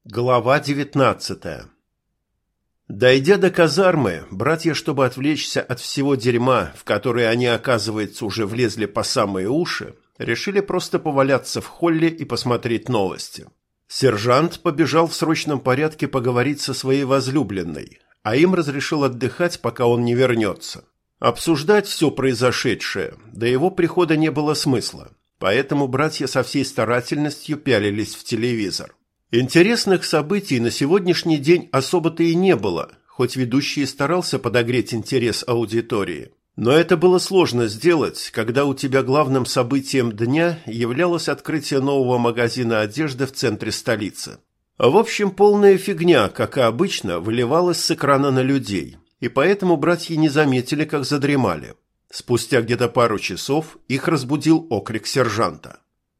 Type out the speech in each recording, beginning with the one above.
Глава 19. Дойдя до казармы, братья, чтобы отвлечься от всего дерьма, в которое они, оказывается, уже влезли по самые уши, решили просто поваляться в холле и посмотреть новости. Сержант побежал в срочном порядке поговорить со своей возлюбленной, а им разрешил отдыхать, пока он не вернется. Обсуждать все произошедшее до его прихода не было смысла, поэтому братья со всей старательностью пялились в телевизор. Интересных событий на сегодняшний день особо-то и не было, хоть ведущий старался подогреть интерес аудитории. Но это было сложно сделать, когда у тебя главным событием дня являлось открытие нового магазина одежды в центре столицы. В общем, полная фигня, как и обычно, выливалась с экрана на людей, и поэтому братья не заметили, как задремали. Спустя где-то пару часов их разбудил окрик сержанта.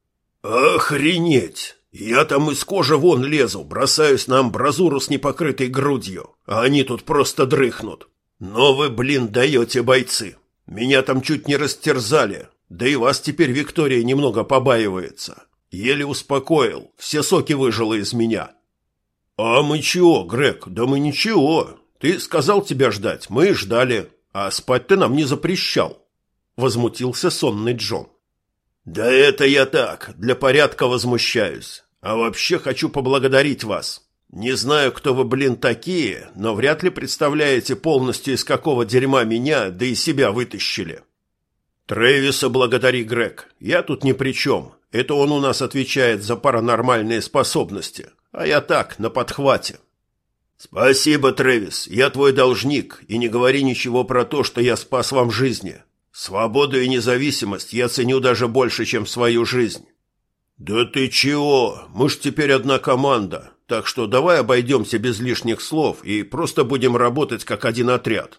«Охренеть! Я там из кожи вон лезу, бросаюсь на амбразуру с непокрытой грудью, а они тут просто дрыхнут. Но вы, даете, бойцы. Меня там чуть не растерзали, да и вас теперь Виктория немного побаивается. Еле успокоил, все соки выжила из меня». «А мы чего, Грег? Да мы ничего. Ты сказал тебя ждать, мы и ждали, а спать ты нам не запрещал», — возмутился сонный Джон. «Да это я так, для порядка возмущаюсь. А вообще хочу поблагодарить вас. Не знаю, кто вы, такие, но вряд ли представляете полностью, из какого дерьма меня, да и себя вытащили». «Трэвиса благодари, Грег. Я тут ни при чем. Это он у нас отвечает за паранормальные способности, а я так, на подхвате». «Спасибо, Трэвис, я твой должник, и не говори ничего про то, что я спас вам жизни. Свободу и независимость я ценю даже больше, чем свою жизнь». «Да ты чего? Мы ж теперь одна команда, так что давай обойдемся без лишних слов и просто будем работать как один отряд».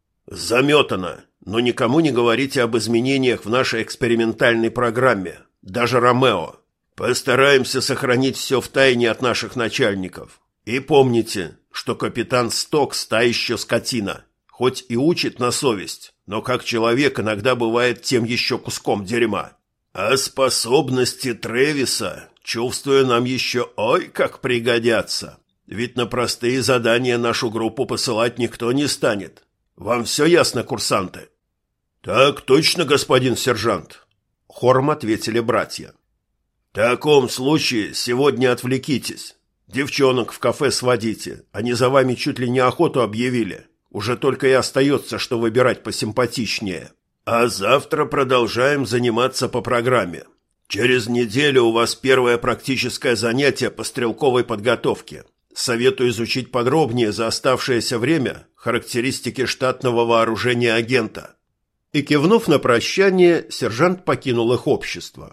«Заметано, но никому не говорите об изменениях в нашей экспериментальной программе, даже Ромео. Постараемся сохранить все в тайне от наших начальников. И помните, что капитан Стокс та еще скотина, хоть и учит на совесть, но как человек иногда бывает тем еще куском дерьма. А способности Трэвиса, чувствую, нам еще ой как пригодятся. Ведь на простые задания нашу группу посылать никто не станет. Вам все ясно, курсанты?» «Так точно, господин сержант», — хором ответили братья. «В таком случае сегодня отвлекитесь. Девчонок в кафе сводите, они за вами чуть ли не охоту объявили. Уже только и остается, что выбирать посимпатичнее. А завтра продолжаем заниматься по программе. Через неделю у вас первое практическое занятие по стрелковой подготовке. Советую изучить подробнее за оставшееся время характеристики штатного вооружения агента». И, кивнув на прощание, сержант покинул их общество.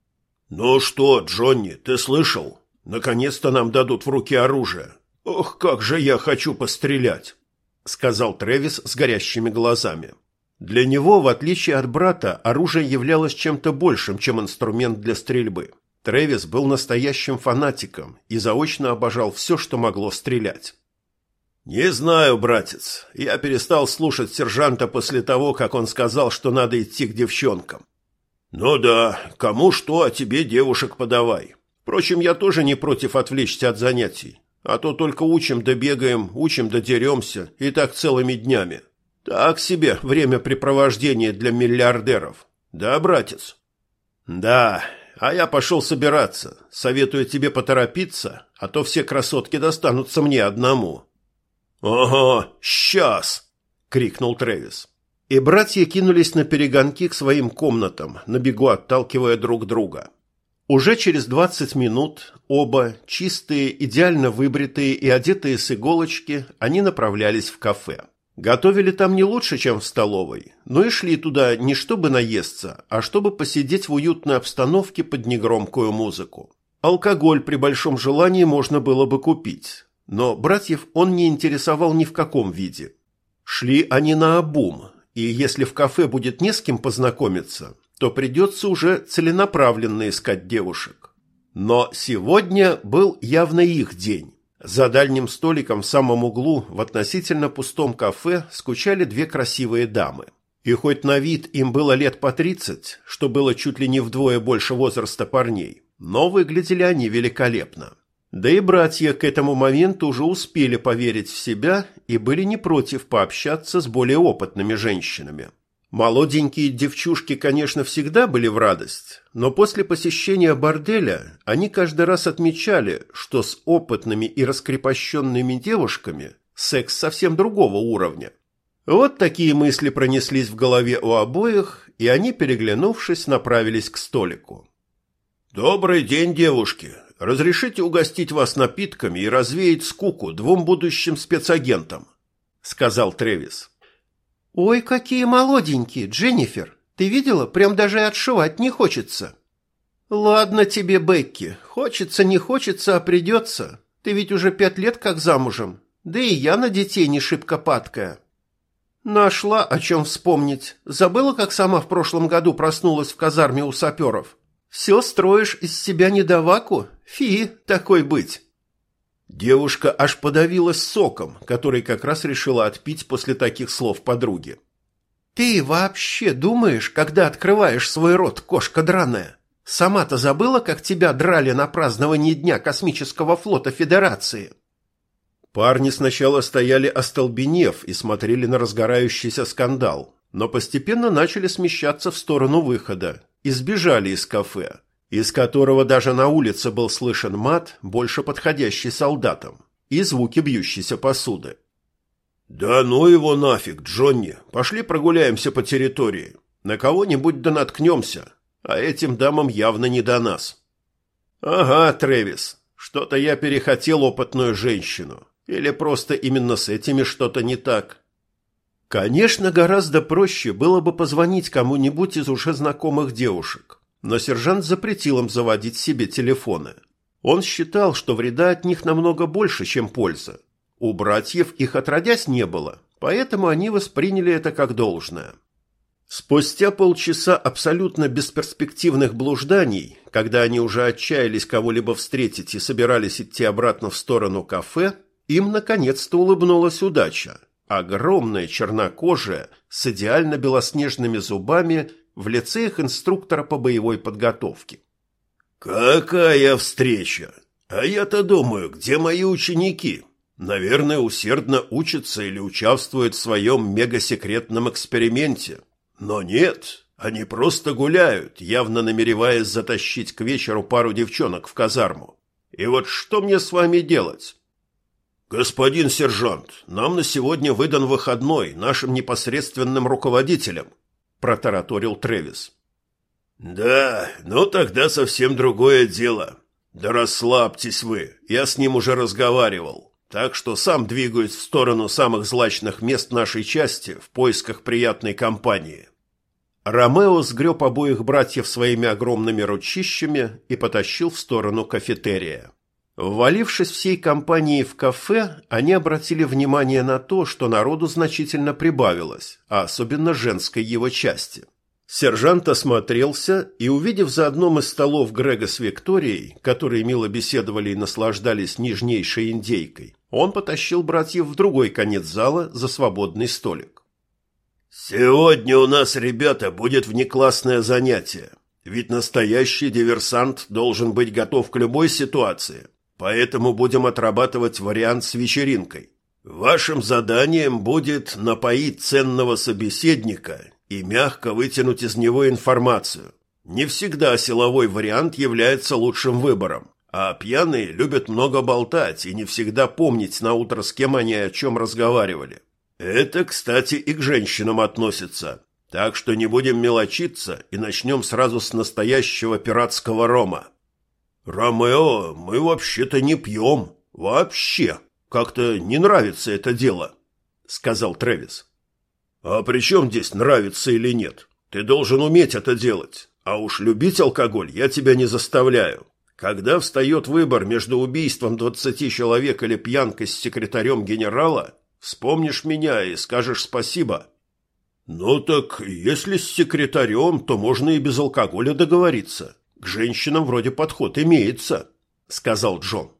«Ну что, Джонни, ты слышал? Наконец-то нам дадут в руки оружие. Ох, как же я хочу пострелять», — сказал Трэвис с горящими глазами. Для него, в отличие от брата, оружие являлось чем-то большим, чем инструмент для стрельбы. Трэвис был настоящим фанатиком и заочно обожал все, что могло стрелять. «Не знаю, братец. Я перестал слушать сержанта после того, как он сказал, что надо идти к девчонкам». «Ну да, кому что, а тебе девушек подавай. Впрочем, я тоже не против отвлечься от занятий. А то только учим да бегаем, учим да деремся, и так целыми днями. Так себе времяпрепровождение для миллиардеров. Да, братец?» «Да, а я пошел собираться. Советую тебе поторопиться, а то все красотки достанутся мне одному». «Ага, сейчас!» — крикнул Трэвис. И братья кинулись на перегонки к своим комнатам, на бегу отталкивая друг друга. Уже через 20 минут оба, чистые, идеально выбритые и одетые с иголочки, они направлялись в кафе. Готовили там не лучше, чем в столовой, но и шли туда не чтобы наесться, а чтобы посидеть в уютной обстановке под негромкую музыку. Алкоголь при большом желании можно было бы купить, но братьев он не интересовал ни в каком виде. Шли они наобум, и если в кафе будет не с кем познакомиться, то придется уже целенаправленно искать девушек. Но сегодня был явно их день. За дальним столиком в самом углу в относительно пустом кафе скучали две красивые дамы. И хоть на вид им было лет по 30, что было чуть ли не вдвое больше возраста парней, но выглядели они великолепно. Да и братья к этому моменту уже успели поверить в себя и были не против пообщаться с более опытными женщинами. Молоденькие девчушки, конечно, всегда были в радость, но после посещения борделя они каждый раз отмечали, что с опытными и раскрепощенными девушками секс совсем другого уровня. Вот такие мысли пронеслись в голове у обоих, и они, переглянувшись, направились к столику. «Добрый день, девушки! Разрешите угостить вас напитками и развеять скуку двум будущим спецагентам?» — сказал Трэвис. «Ой, какие молоденькие, Дженнифер! Ты видела? Прям даже отшивать не хочется». «Ладно тебе, Бекки, хочется, не хочется, а придется. Ты ведь уже 5 лет как замужем, да и я на детей не шибко падкая». «Нашла, о чем вспомнить. Забыла, как сама в прошлом году проснулась в казарме у саперов? Все строишь из себя недоваку? Фи, такой быть». Девушка аж подавилась соком, который как раз решила отпить после таких слов подруги. «Ты вообще думаешь, когда открываешь свой рот, кошка драная? Сама-то забыла, как тебя драли на праздновании Дня космического флота Федерации?» Парни сначала стояли остолбенев и смотрели на разгорающийся скандал, но постепенно начали смещаться в сторону выхода и сбежали из кафе, из которого даже на улице был слышен мат, больше подходящий солдатам, и звуки бьющейся посуды. «Да ну его нафиг, Джонни! Пошли прогуляемся по территории. На кого-нибудь да наткнемся, а этим дамам явно не до нас». «Ага, Трэвис, что-то я перехотел опытную женщину. Или просто именно с этими что-то не так?» Конечно, гораздо проще было бы позвонить кому-нибудь из уже знакомых девушек, но сержант запретил им заводить себе телефоны. Он считал, что вреда от них намного больше, чем польза. У братьев их отродясь не было, поэтому они восприняли это как должное. Спустя полчаса абсолютно бесперспективных блужданий, когда они уже отчаялись кого-либо встретить и собирались идти обратно в сторону кафе, им наконец-то улыбнулась удача. Огромная, чернокожая, с идеально белоснежными зубами в лице их инструктора по боевой подготовке. «Какая встреча! А я-то думаю, где мои ученики? Наверное, усердно учатся или участвуют в своем мегасекретном эксперименте. Но нет, они просто гуляют, явно намереваясь затащить к вечеру пару девчонок в казарму. И вот что мне с вами делать?» «Господин сержант, нам на сегодня выдан выходной нашим непосредственным руководителем», – протараторил Трэвис. «Да, ну тогда совсем другое дело. Да расслабьтесь вы, я с ним уже разговаривал, так что сам двигаюсь в сторону самых злачных мест нашей части в поисках приятной компании». Ромео сгреб обоих братьев своими огромными ручищами и потащил в сторону кафетерия. Ввалившись всей компанией в кафе, они обратили внимание на то, что народу значительно прибавилось, а особенно женской его части. Сержант осмотрелся и, увидев за одном из столов Грега с Викторией, которые мило беседовали и наслаждались нежнейшей индейкой, он потащил братьев в другой конец зала за свободный столик. «Сегодня у нас, ребята, будет внеклассное занятие, ведь настоящий диверсант должен быть готов к любой ситуации. Поэтому будем отрабатывать вариант с вечеринкой. Вашим заданием будет напоить ценного собеседника и мягко вытянуть из него информацию. Не всегда силовой вариант является лучшим выбором, а пьяные любят много болтать и не всегда помнить на утро, с кем они о чем разговаривали. Это, кстати, и к женщинам относится. Так что не будем мелочиться и начнем сразу с настоящего пиратского рома. «Ромео, мы вообще-то не пьем. Вообще. Как-то не нравится это дело», — сказал Трэвис. «А при чем здесь нравится или нет? Ты должен уметь это делать. А уж любить алкоголь я тебя не заставляю. Когда встает выбор между убийством 20 человек или пьянкой с секретарем генерала, вспомнишь меня и скажешь спасибо». «Ну так, если с секретарем, то можно и без алкоголя договориться. К женщинам вроде подход имеется», — сказал Джон.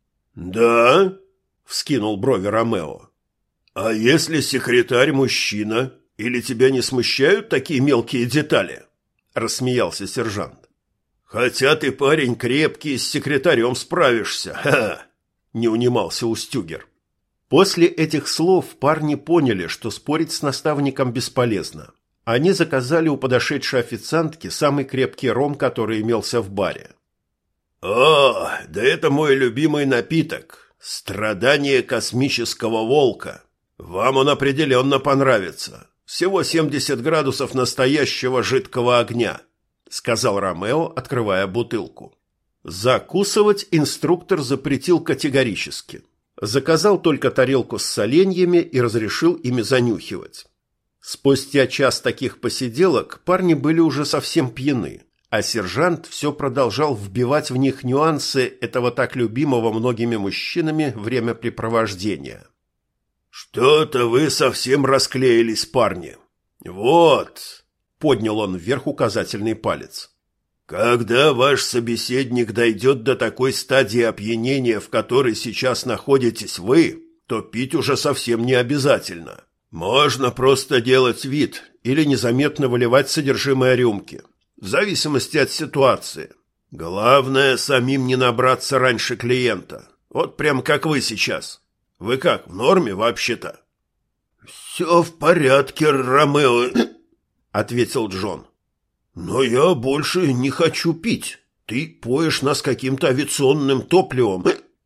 «Да?» — вскинул брови Ромео. «А если секретарь мужчина? Или тебя не смущают такие мелкие детали?» — рассмеялся сержант. Хотя ты, парень, крепкий, с секретарем справишься. Ха-ха!» — не унимался Устюгер. После этих слов парни поняли, что спорить с наставником бесполезно. Они заказали у подошедшей официантки самый крепкий ром, который имелся в баре. «О, да это мой любимый напиток. Страдание космического волка. Вам он определенно понравится. Всего 70 градусов настоящего жидкого огня», — сказал Ромео, открывая бутылку. Закусывать инструктор запретил категорически. Заказал только тарелку с соленьями и разрешил ими занюхивать. Спустя час таких посиделок парни были уже совсем пьяны, а сержант все продолжал вбивать в них нюансы этого так любимого многими мужчинами времяпрепровождения. «Что-то вы совсем расклеились, парни. Вот», — поднял он вверх указательный палец. «Когда ваш собеседник дойдет до такой стадии опьянения, в которой сейчас находитесь вы, то пить уже совсем не обязательно. Можно просто делать вид или незаметно выливать содержимое рюмки, в зависимости от ситуации. Главное, самим не набраться раньше клиента. Вот прям как вы сейчас. Вы как, в норме вообще-то?» «Все в порядке, Ромео», — ответил Джон. «Но я больше не хочу пить. Ты поешь нас каким-то авиационным топливом».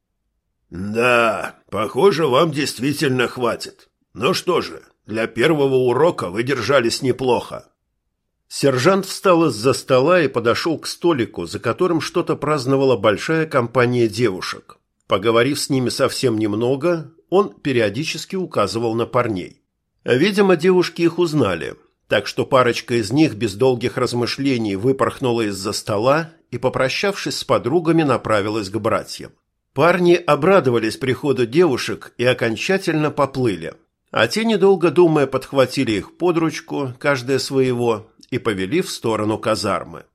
«Да, похоже, вам действительно хватит. Ну что же, для первого урока вы держались неплохо». Сержант встал из-за стола и подошел к столику, за которым что-то праздновала большая компания девушек. Поговорив с ними совсем немного, он периодически указывал на парней. Видимо, девушки их узнали, так что парочка из них без долгих размышлений выпорхнула из-за стола и, попрощавшись с подругами, направилась к братьям. Парни обрадовались приходу девушек и окончательно поплыли, а те, недолго думая, подхватили их под ручку, каждая своего, и повели в сторону казармы.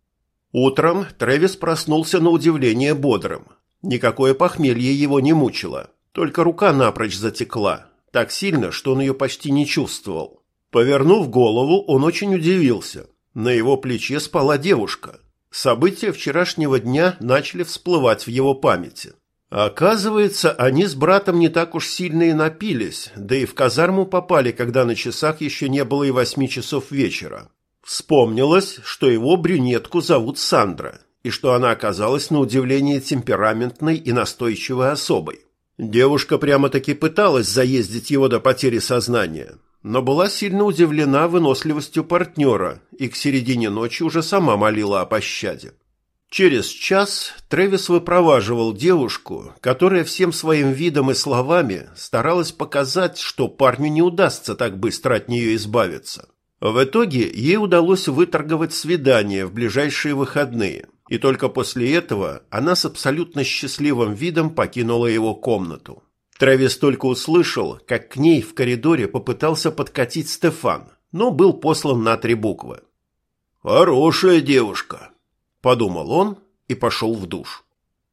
Утром Трэвис проснулся на удивление бодрым. Никакое похмелье его не мучило, только рука напрочь затекла, так сильно, что он ее почти не чувствовал. Повернув голову, он очень удивился. На его плече спала девушка. События вчерашнего дня начали всплывать в его памяти. Оказывается, они с братом не так уж сильно и напились, да и в казарму попали, когда на часах еще не было и 8 часов вечера. Вспомнилось, что его брюнетку зовут Сандра, и что она оказалась на удивление темпераментной и настойчивой особой. Девушка прямо-таки пыталась заездить его до потери сознания, но была сильно удивлена выносливостью партнера и к середине ночи уже сама молила о пощаде. Через час Трэвис выпроваживал девушку, которая всем своим видом и словами старалась показать, что парню не удастся так быстро от нее избавиться. В итоге ей удалось выторговать свидание в ближайшие выходные, и только после этого она с абсолютно счастливым видом покинула его комнату. Трэвис только услышал, как к ней в коридоре попытался подкатить Стефан, но был послан на 3 буквы. «Хорошая девушка», — подумал он и пошел в душ.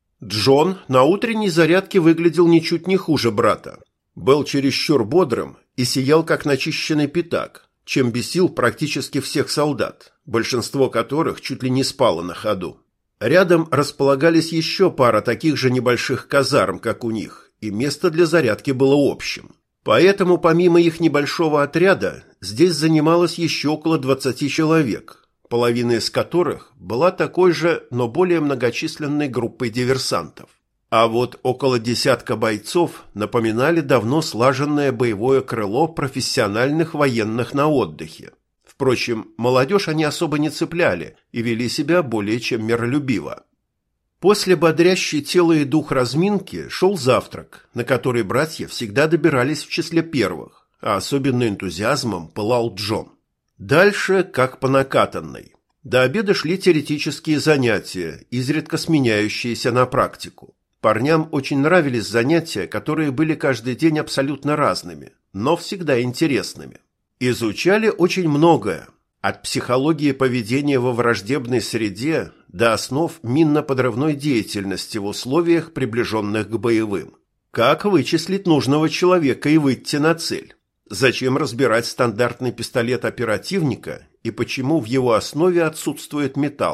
Джон на утренней зарядке выглядел ничуть не хуже брата. Был чересчур бодрым и сиял, как начищенный пятак, чем бесил практически всех солдат, большинство которых чуть ли не спало на ходу. Рядом располагались еще пара таких же небольших казарм, как у них, и место для зарядки было общим. Поэтому помимо их небольшого отряда, здесь занималось еще около 20 человек, половина из которых была такой же, но более многочисленной группой диверсантов. А вот около десятка бойцов напоминали давно слаженное боевое крыло профессиональных военных на отдыхе. Впрочем, молодежь они особо не цепляли и вели себя более чем миролюбиво. После бодрящей тело и дух разминки шел завтрак, на который братья всегда добирались в числе первых, а особенно энтузиазмом пылал Джон. Дальше как по накатанной. До обеда шли теоретические занятия, изредка сменяющиеся на практику. Парням очень нравились занятия, которые были каждый день абсолютно разными, но всегда интересными. Изучали очень многое, от психологии поведения во враждебной среде до основ минно-подрывной деятельности в условиях, приближенных к боевым. Как вычислить нужного человека и выйти на цель? Зачем разбирать стандартный пистолет оперативника и почему в его основе отсутствует металл?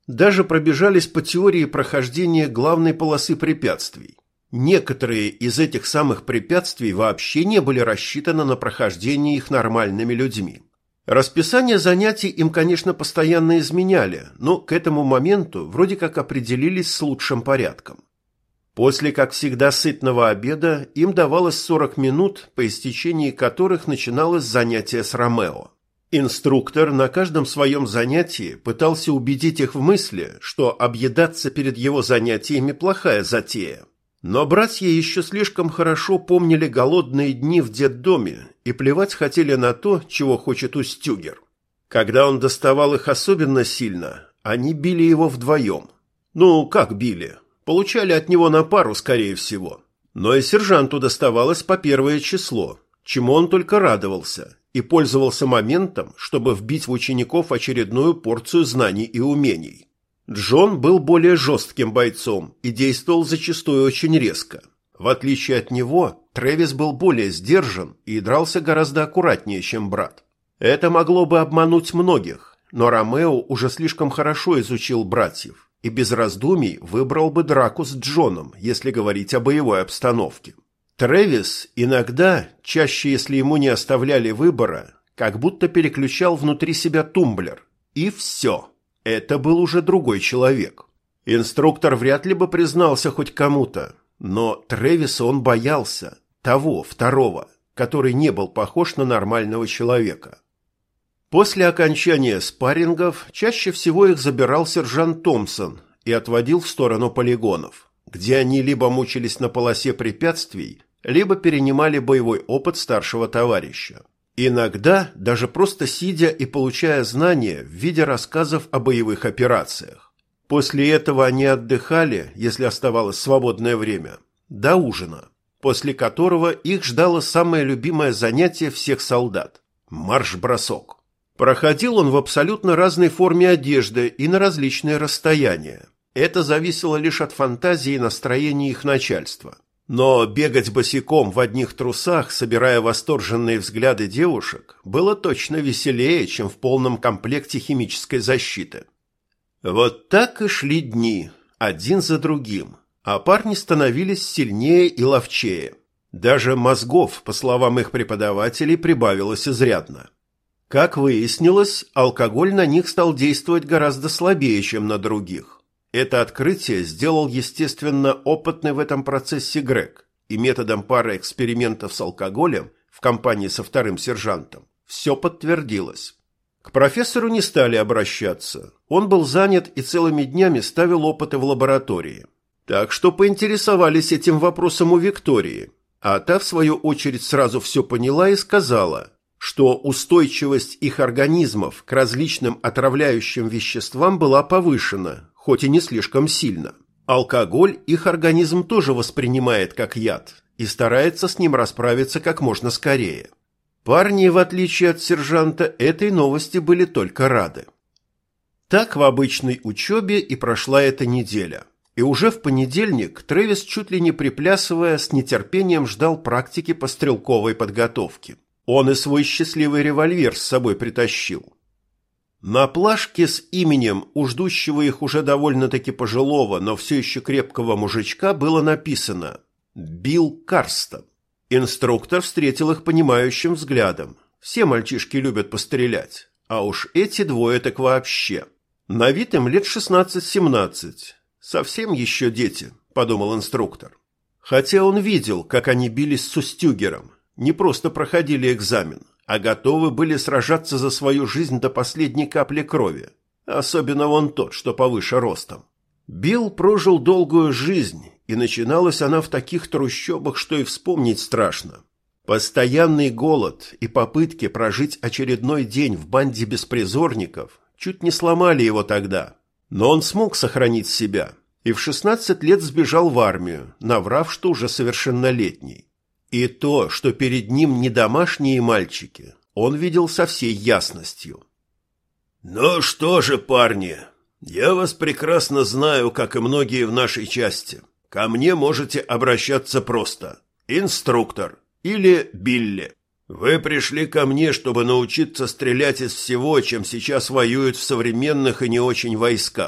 Даже пробежались по теории прохождения главной полосы препятствий. Некоторые из этих самых препятствий вообще не были рассчитаны на прохождение их нормальными людьми. Расписание занятий им, конечно, постоянно изменяли, но к этому моменту вроде как определились с лучшим порядком. После, как всегда, сытного обеда им давалось 40 минут, по истечении которых начиналось занятие с Ромео. Инструктор на каждом своем занятии пытался убедить их в мысли, что объедаться перед его занятиями – плохая затея. Но братья еще слишком хорошо помнили голодные дни в детдоме и плевать хотели на то, чего хочет Устюгер. Когда он доставал их особенно сильно, они били его вдвоем. Ну, как били? Получали от него на пару, скорее всего. Но и сержанту доставалось по первое число, чему он только радовался и пользовался моментом, чтобы вбить в учеников очередную порцию знаний и умений. Джон был более жестким бойцом и действовал зачастую очень резко. В отличие от него, Трэвис был более сдержан и дрался гораздо аккуратнее, чем брат. Это могло бы обмануть многих, но Ромео уже слишком хорошо изучил братьев и без раздумий выбрал бы драку с Джоном, если говорить о боевой обстановке. Трэвис иногда, чаще если ему не оставляли выбора, как будто переключал внутри себя тумблер. И все. Это был уже другой человек. Инструктор вряд ли бы признался хоть кому-то, но Трэвиса он боялся, того, второго, который не был похож на нормального человека. После окончания спаррингов чаще всего их забирал сержант Томпсон и отводил в сторону полигонов, где они либо мучились на полосе препятствий, либо перенимали боевой опыт старшего товарища. Иногда даже просто сидя и получая знания в виде рассказов о боевых операциях. После этого они отдыхали, если оставалось свободное время, до ужина, после которого их ждало самое любимое занятие всех солдат – марш-бросок. Проходил он в абсолютно разной форме одежды и на различные расстояния. Это зависело лишь от фантазии и настроения их начальства. Но бегать босиком в одних трусах, собирая восторженные взгляды девушек, было точно веселее, чем в полном комплекте химической защиты. Вот так и шли дни, один за другим, а парни становились сильнее и ловчее. Даже мозгов, по словам их преподавателей, прибавилось изрядно. Как выяснилось, алкоголь на них стал действовать гораздо слабее, чем на других. Это открытие сделал, естественно, опытный в этом процессе Грег, и методом пары экспериментов с алкоголем в компании со вторым сержантом все подтвердилось. К профессору не стали обращаться. Он был занят и целыми днями ставил опыты в лаборатории. Так что поинтересовались этим вопросом у Виктории, а та, в свою очередь, сразу все поняла и сказала, что устойчивость их организмов к различным отравляющим веществам была повышена, хоть и не слишком сильно. Алкоголь их организм тоже воспринимает как яд и старается с ним расправиться как можно скорее. Парни, в отличие от сержанта, этой новости были только рады. Так в обычной учебе и прошла эта неделя. И уже в понедельник Трэвис, чуть ли не приплясывая, с нетерпением ждал практики по стрелковой подготовке. Он и свой счастливый револьвер с собой притащил. На плашке с именем у ждущего их уже довольно-таки пожилого, но все еще крепкого мужичка было написано «Билл Карстон». Инструктор встретил их понимающим взглядом. Все мальчишки любят пострелять, а уж эти двое так вообще. На вид им лет 16-17. Совсем еще дети, подумал инструктор. Хотя он видел, как они бились с Устюгером. Не просто проходили экзамен, а готовы были сражаться за свою жизнь до последней капли крови. Особенно вон тот, что повыше ростом. Билл прожил долгую жизнь, и начиналась она в таких трущобах, что и вспомнить страшно. Постоянный голод и попытки прожить очередной день в банде беспризорников чуть не сломали его тогда. Но он смог сохранить себя, и в 16 лет сбежал в армию, наврав, что уже совершеннолетний. И то, что перед ним не домашние мальчики, он видел со всей ясностью. «Ну что же, парни, я вас прекрасно знаю, как и многие в нашей части. Ко мне можете обращаться просто. Инструктор или Билли. Вы пришли ко мне, чтобы научиться стрелять из всего, чем сейчас воюют в современных и не очень войсках.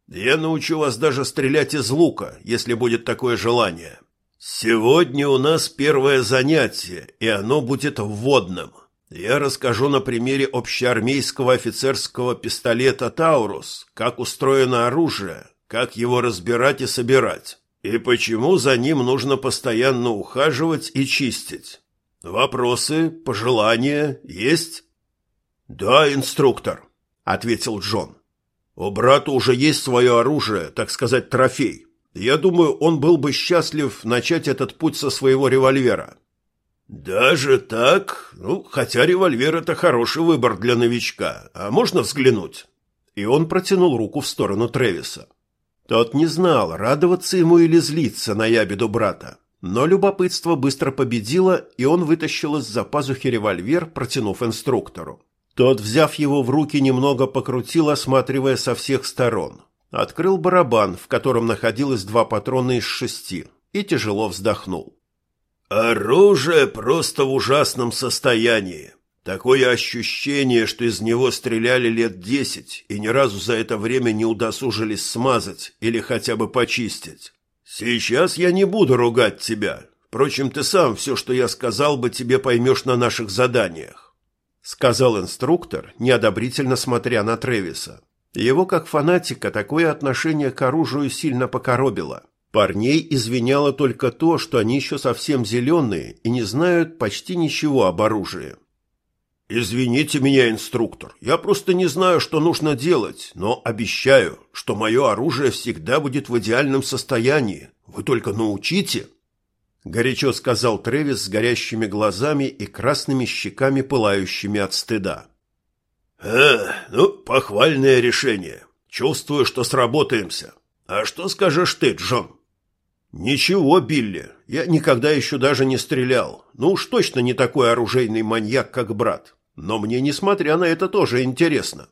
Я научу вас даже стрелять из лука, если будет такое желание. Сегодня у нас первое занятие, и оно будет вводным. Я расскажу на примере общеармейского офицерского пистолета «Таурус», как устроено оружие, как его разбирать и собирать, и почему за ним нужно постоянно ухаживать и чистить. Вопросы, пожелания есть? «Да, инструктор», — ответил Джон. «У брата уже есть свое оружие, так сказать, трофей. Я думаю, он был бы счастлив начать этот путь со своего револьвера». «Даже так? Ну, хотя револьвер — это хороший выбор для новичка. А можно взглянуть?» И он протянул руку в сторону Трэвиса. Тот не знал, радоваться ему или злиться на ябеду брата. Но любопытство быстро победило, и он вытащил из-за пазухи револьвер, протянув инструктору. Тот, взяв его в руки, немного покрутил, осматривая со всех сторон. Открыл барабан, в котором находилось 2 патрона из 6, и тяжело вздохнул. «Оружие просто в ужасном состоянии. Такое ощущение, что из него стреляли лет 10 и ни разу за это время не удосужились смазать или хотя бы почистить. Сейчас я не буду ругать тебя. Впрочем, ты сам все, что я сказал бы, тебе поймешь на наших заданиях», — сказал инструктор, неодобрительно смотря на Трэвиса. Его, как фанатика, такое отношение к оружию сильно покоробило. Парней извиняло только то, что они еще совсем зеленые и не знают почти ничего об оружии. «Извините меня, инструктор, я просто не знаю, что нужно делать, но обещаю, что мое оружие всегда будет в идеальном состоянии. Вы только научите», — горячо сказал Трэвис с горящими глазами и красными щеками, пылающими от стыда. Ну, похвальное решение. Чувствую, что сработаемся. А что скажешь ты, Джон?» «Ничего, Билли, я никогда еще даже не стрелял. Ну уж точно не такой оружейный маньяк, как брат. Но мне, несмотря на это, тоже интересно».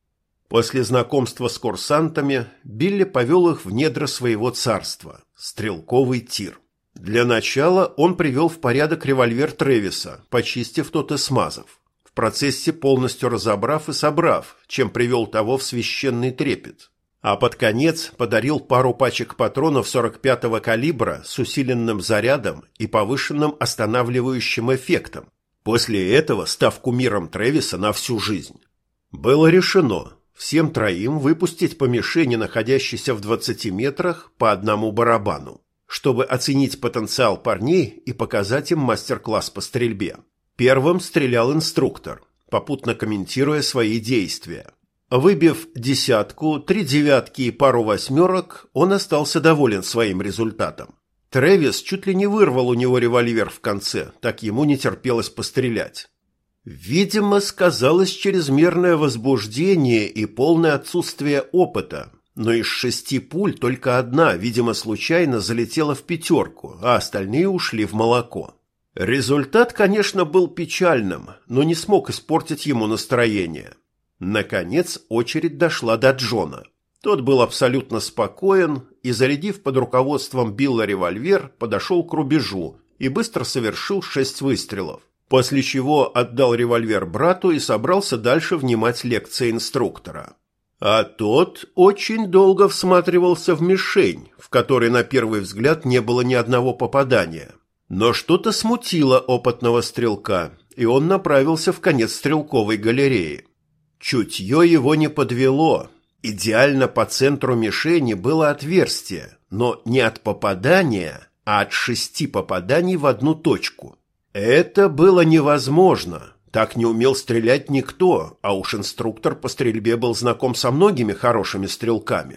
После знакомства с курсантами Билли повел их в недра своего царства – стрелковый тир. Для начала он привел в порядок револьвер Трэвиса, почистив тот и смазав. В процессе полностью разобрав и собрав, чем привел того в священный трепет. А под конец подарил пару пачек патронов 45-го калибра с усиленным зарядом и повышенным останавливающим эффектом, после этого став кумиром Трэвиса на всю жизнь. Было решено всем троим выпустить по мишени, находящейся в 20 метрах, по одному барабану, чтобы оценить потенциал парней и показать им мастер-класс по стрельбе. Первым стрелял инструктор, попутно комментируя свои действия. Выбив 10, 3 девятки и пару 8, он остался доволен своим результатом. Трэвис чуть ли не вырвал у него револьвер в конце, так ему не терпелось пострелять. Видимо, сказалось чрезмерное возбуждение и полное отсутствие опыта, но из 6 пуль только одна, видимо, случайно залетела в 5, а остальные ушли в молоко. Результат, конечно, был печальным, но не смог испортить ему настроение. Наконец очередь дошла до Джона. Тот был абсолютно спокоен и, зарядив под руководством Билла револьвер, подошел к рубежу и быстро совершил 6 выстрелов, после чего отдал револьвер брату и собрался дальше внимать лекции инструктора. А тот очень долго всматривался в мишень, в которой на первый взгляд не было ни одного попадания. Но что-то смутило опытного стрелка, и он направился в конец стрелковой галереи. Чутье его не подвело. Идеально по центру мишени было отверстие, но не от попадания, а от 6 попаданий в одну точку. Это было невозможно. Так не умел стрелять никто, а уж инструктор по стрельбе был знаком со многими хорошими стрелками.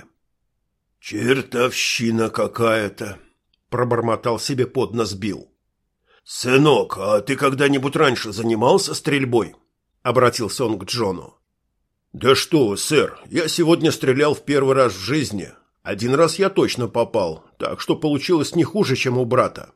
«Чертовщина какая-то», — пробормотал себе под нос Билл. «Сынок, а ты когда-нибудь раньше занимался стрельбой?» — обратился он к Джону. «Да что вы, сэр, я сегодня стрелял в первый раз в жизни. 1 раз я точно попал, так что получилось не хуже, чем у брата».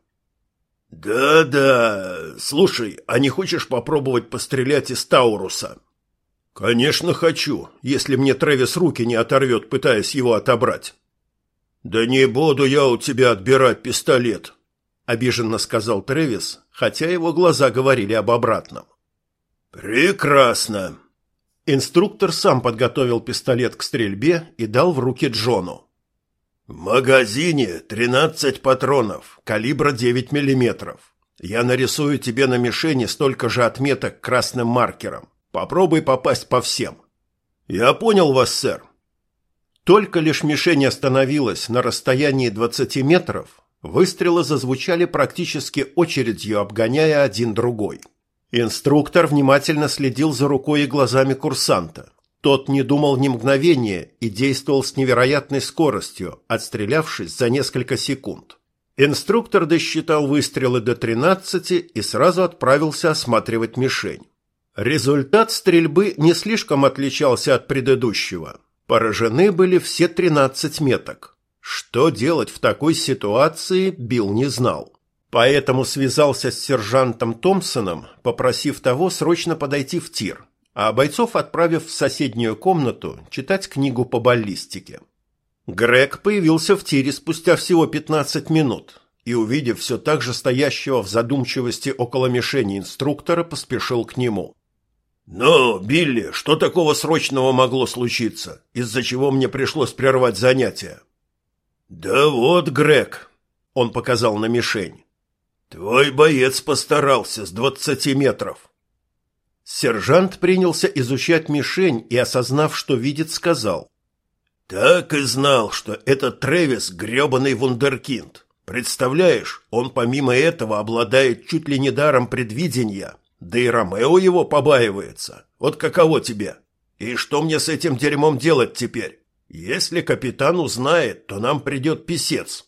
«Да-да. Слушай, а не хочешь попробовать пострелять из Тауруса?» «Конечно хочу, если мне Трэвис руки не оторвет, пытаясь его отобрать». «Да не буду я у тебя отбирать пистолет», — обиженно сказал Трэвис, хотя его глаза говорили об обратном. «Прекрасно». Инструктор сам подготовил пистолет к стрельбе и дал в руки Джону. В магазине 13 патронов, калибра 9 мм. Я нарисую тебе на мишени столько же отметок красным маркером. Попробуй попасть по всем. Я понял вас, сэр. Только лишь мишень остановилась на расстоянии 20 метров, выстрелы зазвучали практически очередью, обгоняя один другой. Инструктор внимательно следил за рукой и глазами курсанта. Тот не думал ни мгновения и действовал с невероятной скоростью, отстрелявшись за несколько секунд. Инструктор досчитал выстрелы до 13 и сразу отправился осматривать мишень. Результат стрельбы не слишком отличался от предыдущего. Поражены были все 13 меток. Что делать в такой ситуации, Билл не знал. Поэтому связался с сержантом Томпсоном, попросив того срочно подойти в тир, а бойцов отправив в соседнюю комнату читать книгу по баллистике. Грег появился в тире спустя всего 15 минут и, увидев все так же стоящего в задумчивости около мишени инструктора, поспешил к нему. «Ну, Билли, что такого срочного могло случиться, из-за чего мне пришлось прервать занятия?» «Да вот, Грег», — он показал на мишень. «Твой боец постарался с 20 метров». Сержант принялся изучать мишень и, осознав, что видит, сказал. «Так и знал, что этот Трэвис грёбаный вундеркинд. Представляешь, он помимо этого обладает чуть ли не даром предвидения, да и Ромео его побаивается. Вот каково тебе? И что мне с этим дерьмом делать теперь? Если капитан узнает, то нам придет писец».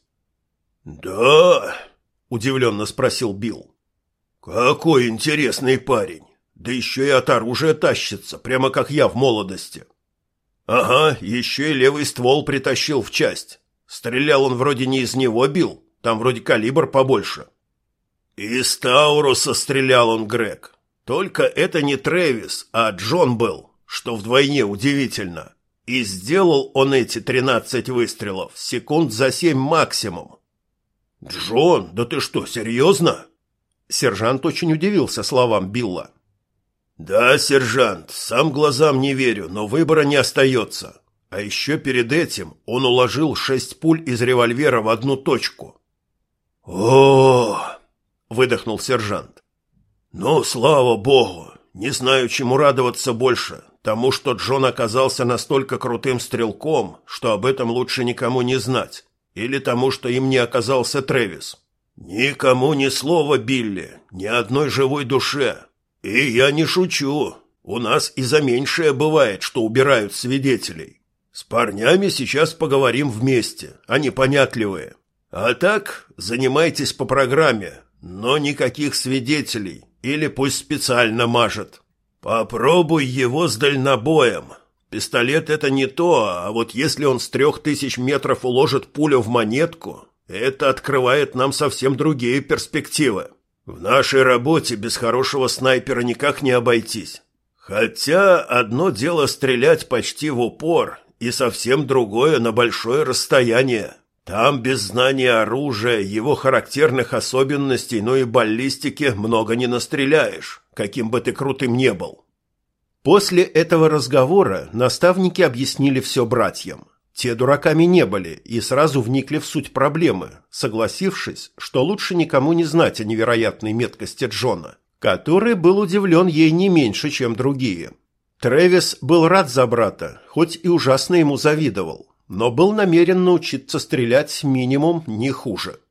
«Да?» – удивленно спросил Билл. «Какой интересный парень. Да еще и от оружия тащится, прямо как я в молодости». «Ага, еще и левый ствол притащил в часть. Стрелял он вроде не из него, Билл, там вроде калибр побольше». «Из Тауруса стрелял он, Грег. Только это не Трэвис, а Джон был, что вдвойне удивительно. И сделал он эти 13 выстрелов секунд за 7 максимум». «Джон, да ты что, серьезно?» Сержант очень удивился словам Билла. «Да, сержант, сам глазам не верю, но выбора не остается. А еще перед этим он уложил 6 пуль из револьвера в одну точку». «О-о-о!» – выдохнул сержант. «Ну, слава богу, не знаю, чему радоваться больше, тому, что Джон оказался настолько крутым стрелком, что об этом лучше никому не знать, или тому, что им не оказался Трэвис. Никому ни слова, Билли, ни одной живой душе. И я не шучу, у нас и за меньшее бывает, что убирают свидетелей. С парнями сейчас поговорим вместе, они понятливые. А так, занимайтесь по программе, но никаких свидетелей, или пусть специально мажет. Попробуй его с дальнобоем. Пистолет это не то, а вот если он с 3000 метров уложит пулю в монетку, это открывает нам совсем другие перспективы. В нашей работе без хорошего снайпера никак не обойтись. Хотя одно дело стрелять почти в упор, и совсем другое на большое расстояние. Там без знания оружия, его характерных особенностей, но и баллистики много не настреляешь, каким бы ты крутым не был. После этого разговора наставники объяснили все братьям. Те дураками не были и сразу вникли в суть проблемы, согласившись, что лучше никому не знать о невероятной меткости Джона, который был удивлен ей не меньше, чем другие. Трэвис был рад за брата, хоть и ужасно ему завидовал, но был намерен научиться стрелять минимум не хуже.